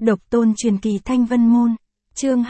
Độc tôn truyền kỳ Thanh Vân Môn, chương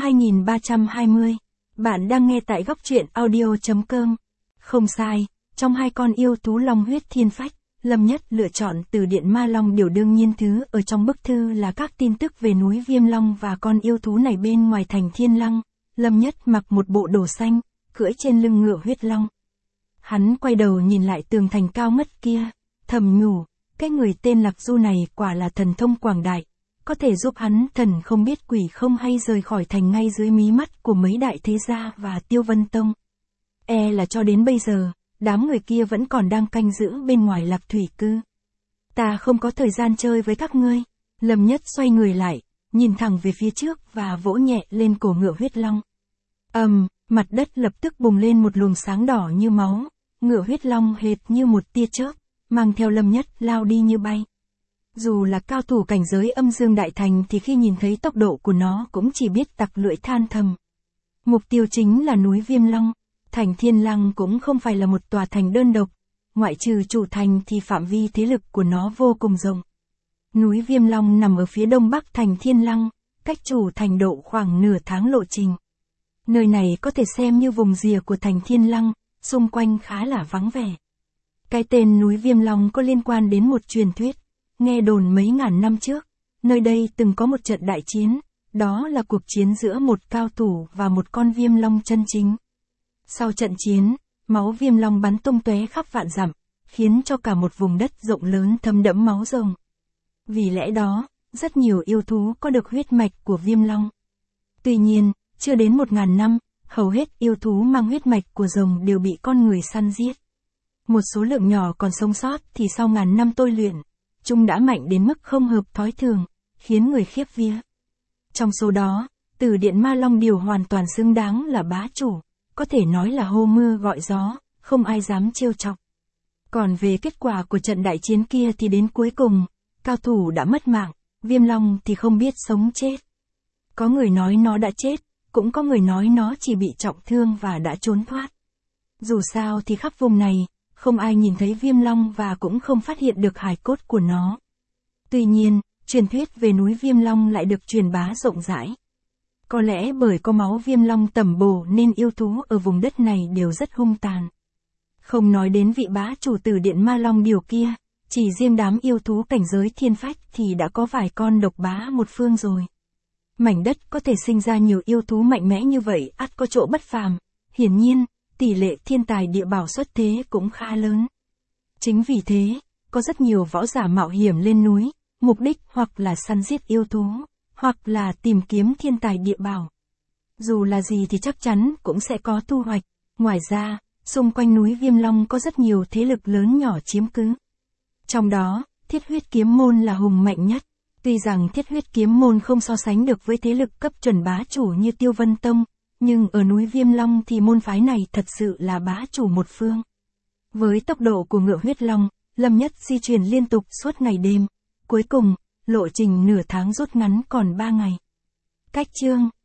2320. Bạn đang nghe tại góc truyện audio.com. Không sai, trong hai con yêu thú long huyết thiên phách, Lâm Nhất lựa chọn từ điện ma long điều đương nhiên thứ ở trong bức thư là các tin tức về núi Viêm Long và con yêu thú này bên ngoài thành Thiên Lăng. Lâm Nhất mặc một bộ đồ xanh, cưỡi trên lưng ngựa huyết long. Hắn quay đầu nhìn lại tường thành cao ngất kia, thầm nhủ, cái người tên Lạc Du này quả là thần thông quảng đại, có thể giúp hắn thần không biết quỷ không hay rời khỏi thành ngay dưới mí mắt của mấy đại thế gia và Tiêu Vân Tông. E là cho đến bây giờ, đám người kia vẫn còn đang canh giữ bên ngoài Lạc Thủy Cư. Ta không có thời gian chơi với các ngươi. Lâm Nhất xoay người lại, nhìn thẳng về phía trước và vỗ nhẹ lên cổ ngựa huyết long. Mặt đất lập tức bùng lên một luồng sáng đỏ như máu, ngựa huyết long hệt như một tia chớp, mang theo Lâm Nhất lao đi như bay. Dù là cao thủ cảnh giới âm dương đại thành thì khi nhìn thấy tốc độ của nó cũng chỉ biết tặc lưỡi than thầm. Mục tiêu chính là núi Viêm Long. Thành Thiên Lăng cũng không phải là một tòa thành đơn độc, ngoại trừ chủ thành thì phạm vi thế lực của nó vô cùng rộng. Núi Viêm Long nằm ở phía đông bắc thành Thiên Lăng, cách chủ thành độ khoảng nửa tháng lộ trình. Nơi này có thể xem như vùng rìa của thành Thiên Lăng, xung quanh khá là vắng vẻ. Cái tên núi Viêm Long có liên quan đến một truyền thuyết, nghe đồn mấy ngàn năm trước, nơi đây từng có một trận đại chiến, đó là cuộc chiến giữa một cao thủ và một con viêm long chân chính. Sau trận chiến, máu viêm long bắn tung tóe khắp vạn dặm, khiến cho cả một vùng đất rộng lớn thấm đẫm máu rồng. Vì lẽ đó, rất nhiều yêu thú có được huyết mạch của viêm long. Tuy nhiên, chưa đến 1000 năm, hầu hết yêu thú mang huyết mạch của rồng đều bị con người săn giết. Một số lượng nhỏ còn sống sót thì sau ngàn năm tôi luyện, chúng đã mạnh đến mức không hợp thói thường, khiến người khiếp vía. Trong số đó, Tử Điện Ma Long Điều hoàn toàn xứng đáng là bá chủ, có thể nói là hô mưa gọi gió, không ai dám trêu chọc. Còn về kết quả của trận đại chiến kia thì đến cuối cùng, cao thủ đã mất mạng, Viêm Long thì không biết sống chết. Có người nói nó đã chết, cũng có người nói nó chỉ bị trọng thương và đã trốn thoát. Dù sao thì khắp vùng này, không ai nhìn thấy Viêm Long và cũng không phát hiện được hài cốt của nó. Tuy nhiên, truyền thuyết về núi Viêm Long lại được truyền bá rộng rãi. Có lẽ bởi có máu Viêm Long tẩm bổ nên yêu thú ở vùng đất này đều rất hung tàn. Không nói đến vị bá chủ Tử Điện Ma Long Điều kia, chỉ riêng đám yêu thú cảnh giới thiên phách thì đã có vài con độc bá một phương rồi. Mảnh đất có thể sinh ra nhiều yêu thú mạnh mẽ như vậy ắt có chỗ bất phàm, hiển nhiên, tỷ lệ thiên tài địa bảo xuất thế cũng khá lớn. Chính vì thế, có rất nhiều võ giả mạo hiểm lên núi, mục đích hoặc là săn giết yêu thú, hoặc là tìm kiếm thiên tài địa bảo. Dù là gì thì chắc chắn cũng sẽ có thu hoạch. Ngoài ra, xung quanh núi Viêm Long có rất nhiều thế lực lớn nhỏ chiếm cứ. Trong đó, Thiết Huyết Kiếm Môn là hùng mạnh nhất. Tuy rằng Thiết Huyết Kiếm Môn không so sánh được với thế lực cấp chuẩn bá chủ như Tiêu Vân Tông, nhưng ở núi Viêm Long thì môn phái này thật sự là bá chủ một phương. Với tốc độ của ngựa huyết long, Lâm Nhất di chuyển liên tục suốt ngày đêm. Cuối cùng, lộ trình nửa tháng rút ngắn còn 3 ngày. Cách chương